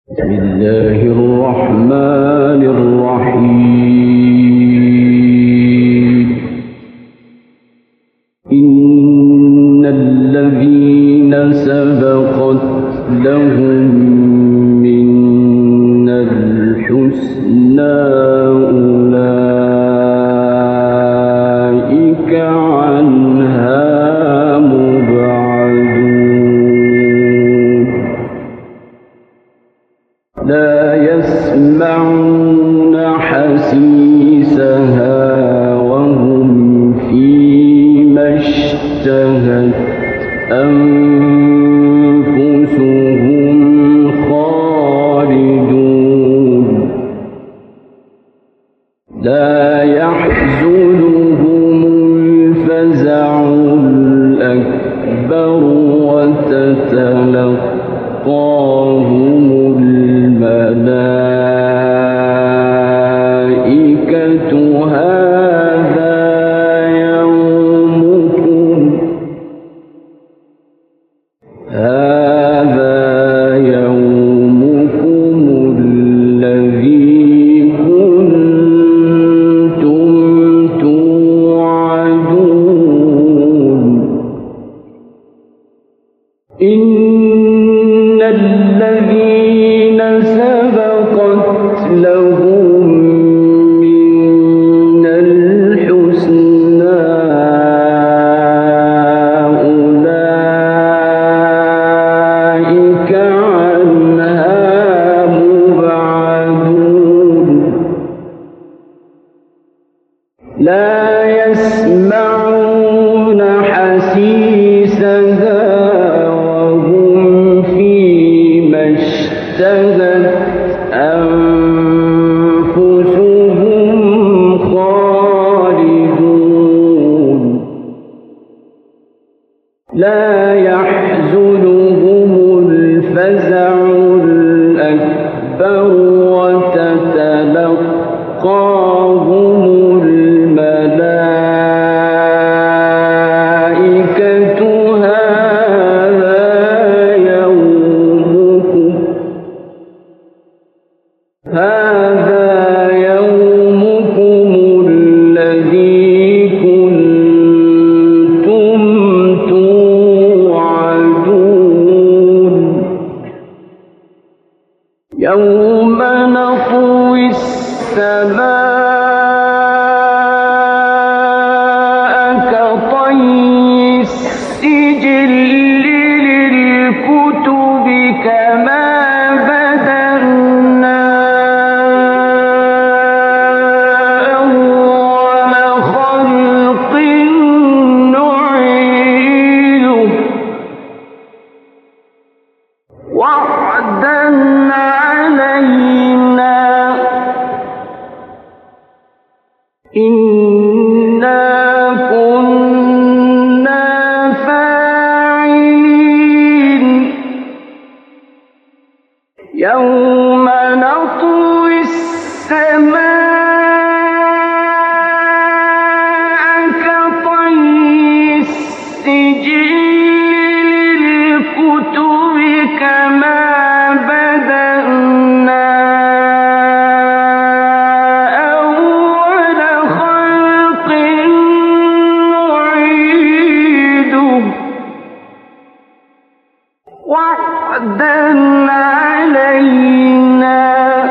بسم الله الرحمن الرحيم. إن الذين سبقت لهم منا الحسنى أولئك عنها مبعدون. لا يسمعون حسيسها وهم فيما اشتهت أنفسهم خالدون. لا يحزنهم الفزع الأكبر وتتلقاهم الملائكة هذا يومكم الذي كنتم توعدون. إن الذين سبقت لهم منا الحسنى أولئك عنها مبعدون. لا يسمعون حسيسها وهم فيما اشتهت أنفسهم خالدون. لا يحزنهم الفزع الأكبر وتتلقاهم الملائكة هذا يومكم الذي كنتم توعدون. يوم نطوي السماء كطي السجل للكتب كما بدأنا أول خلق نعيده وعدا علينا إنا كنا فاعلين. يوم نطوي السماء كطي السجل للكتب كما بدأنا أول خلق نعيده وعدا علينا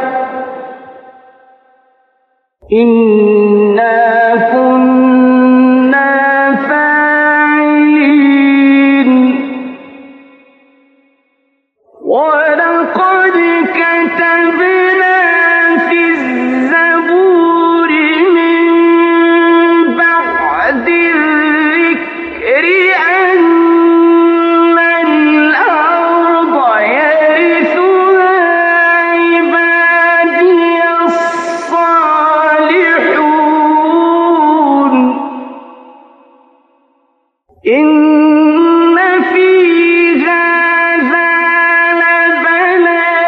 إنا كنا فاعلين. ولقد كتبنا في الزبور من بعد الذكر أن الأرض يرثها عبادي الصالحون. إن في هذا لبلاغا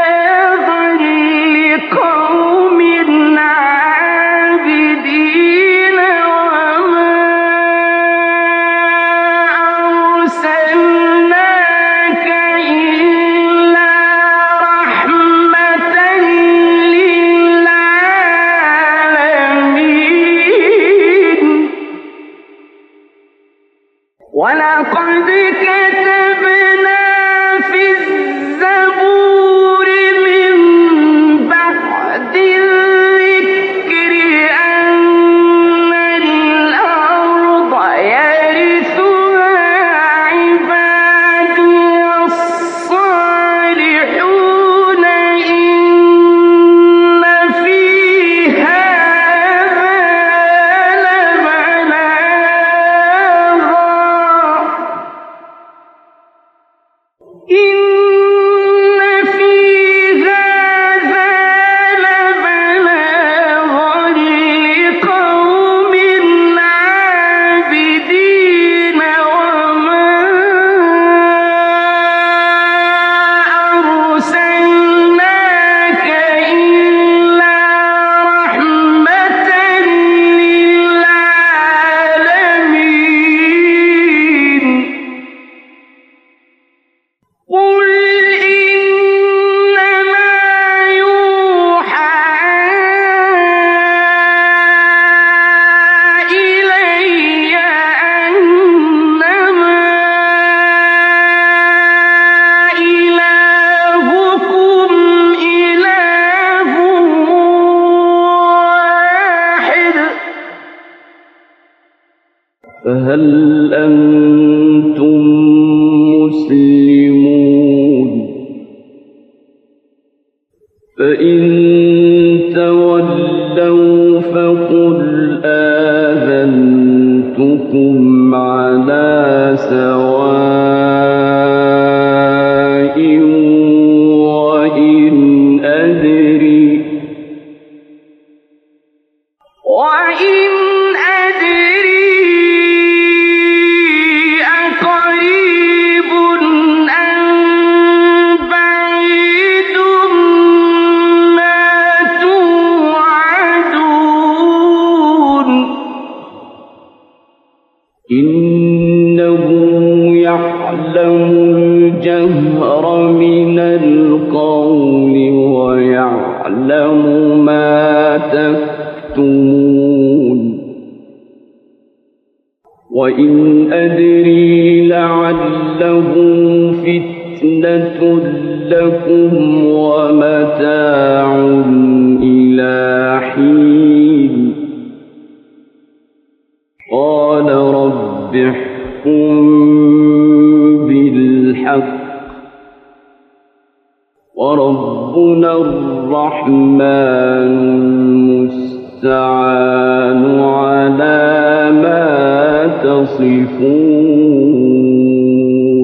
فهل أنتم مسلمون فإن تولوا فقل آذنتكم على سواء وإن أدري أقريب أم بعيد ما توعدون إنه يعلم الجهر من القول ويعلم ما تكتمون وإن أدري لعله فتنة لكم ومتاع إلى حين قال رب احكم بالحق وربنا الرحمن المستعان على ما تصفون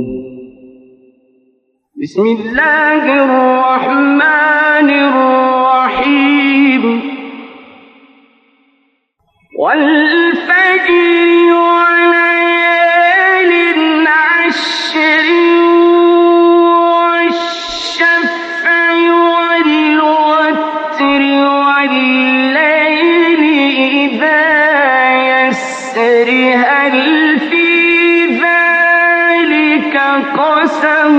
بسم الله الرحمن الرحيم والفجر وليال عشر والشفع والوتر والليل إذا يسر هل في ذلك قسم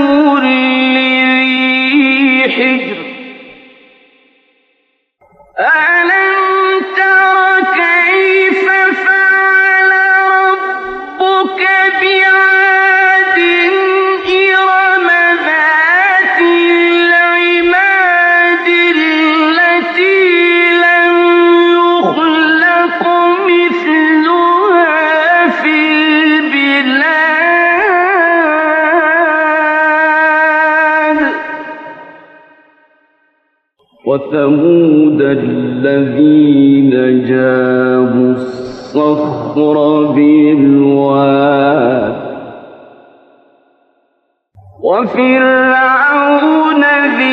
لذي حجر ألم تر كيف فعل ربك بعاد إرم ذات العماد التي لم يخلق مثلها في البلاد وثمود الذين جابوا الصخر بالواد وفرعون ذي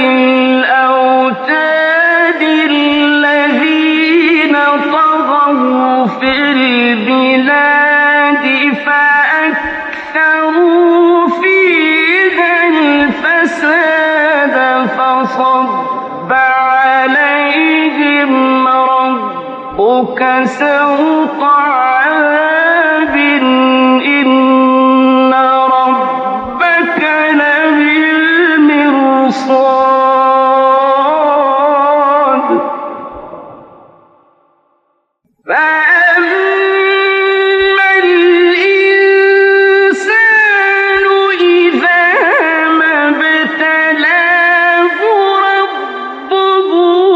الأوتاد الذين طغوا في البلاد فأكثروا فيها الفساد فصب عليهم ربك سوط عذاب إن ربك لبالمرصاد فأما الإنسان إذا ما ابتلاه ربه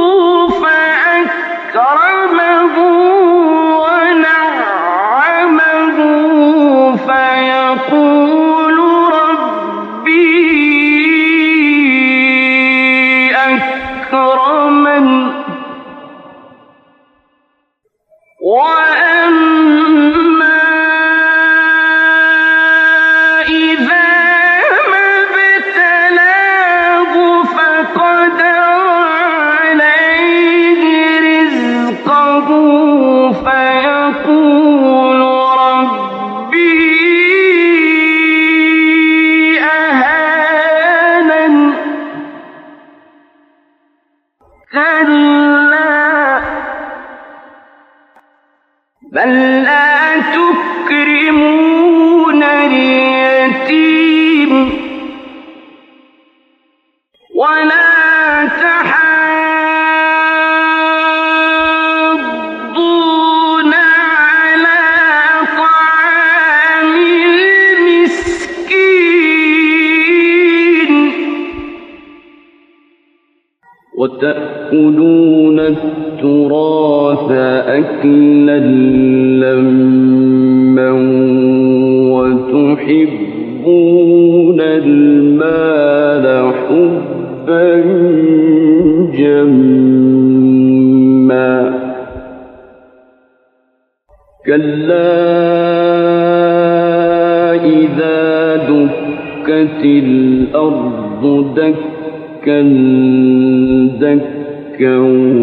فأكرمه ونعمه فيقول ربي أكرمن وأما إذا ما ابتلاه فقدر عليه رزقه فيقول ربي أهانن كلا بل لا تكرمون اليتيم ولا تحاضون على طعام المسكين وتأكلون التراث أكلا لما وتحبون المال حبا جما كلا إذا دكت الأرض دكا دكا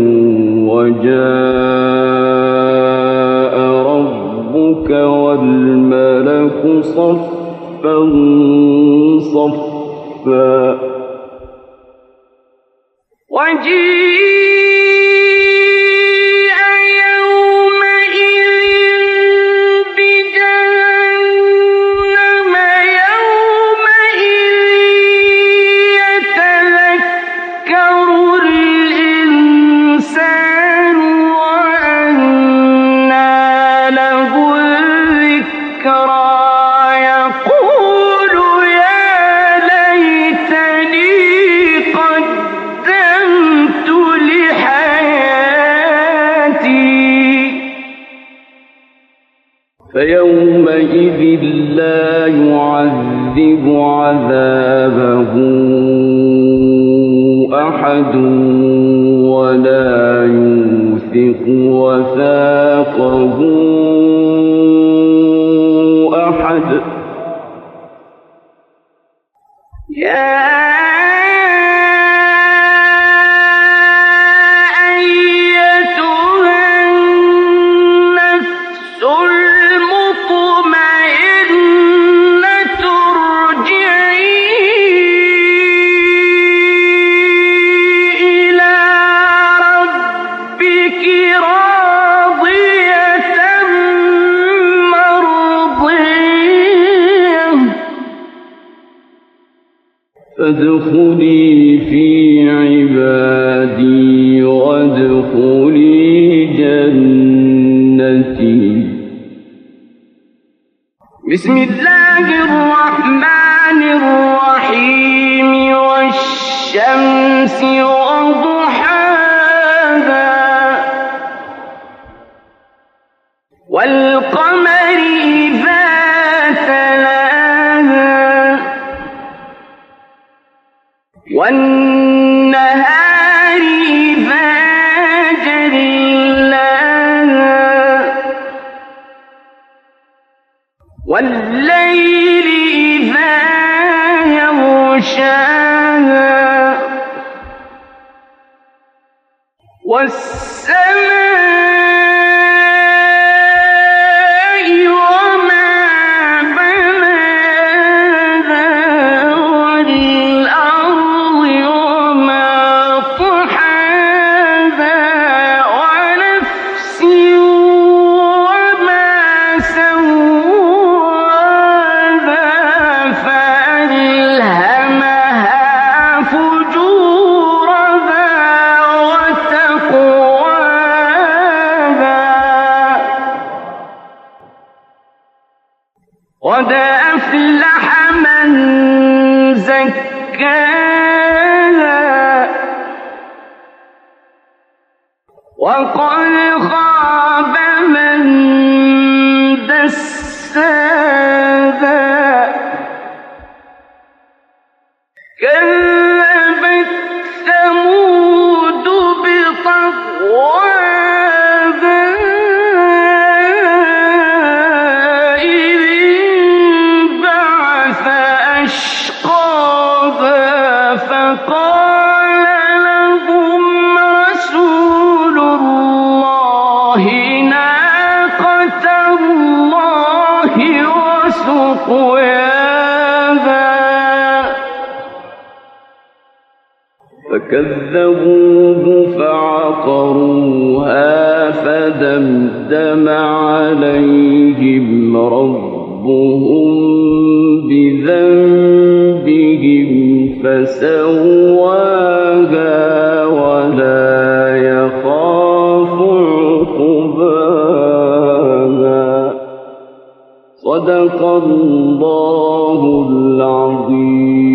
وجاء ربك والملك صفا صفا وجيء يومئذ بجهنم يومئذ يتذكر الإنسان وأنى له الذكرى يقول يا ليتني قدمت لحياتي فيومئذ لا يعذب عذابه أحد ولا يوثق وثاقه أحد يا أيتها النفس المطمئنة ارجعي إلى ربك راضية مرضية فادخلي في عبادي وادخلي جنتي. بسم الله الرحمن الرحيم والشمس وضحاها والقمر إذا تلاها والنهار إذا جلاها والليل إذا يغشاها والسماء وما بناها والأرض وما طحاها ونفس وما سواها فألهمها فجورها وتقواها قد أفلح من زكاها وقد خاب من دساها كذبت ثمود بطغواها إذ انبعث أشقاها فقال لهم رسول الله ناقة الله وسقياها فكذبوه فعقروها فدمدم عليهم ربهم بذنبهم فسواها ولا يخاف عقباها. صدق الله العظيم.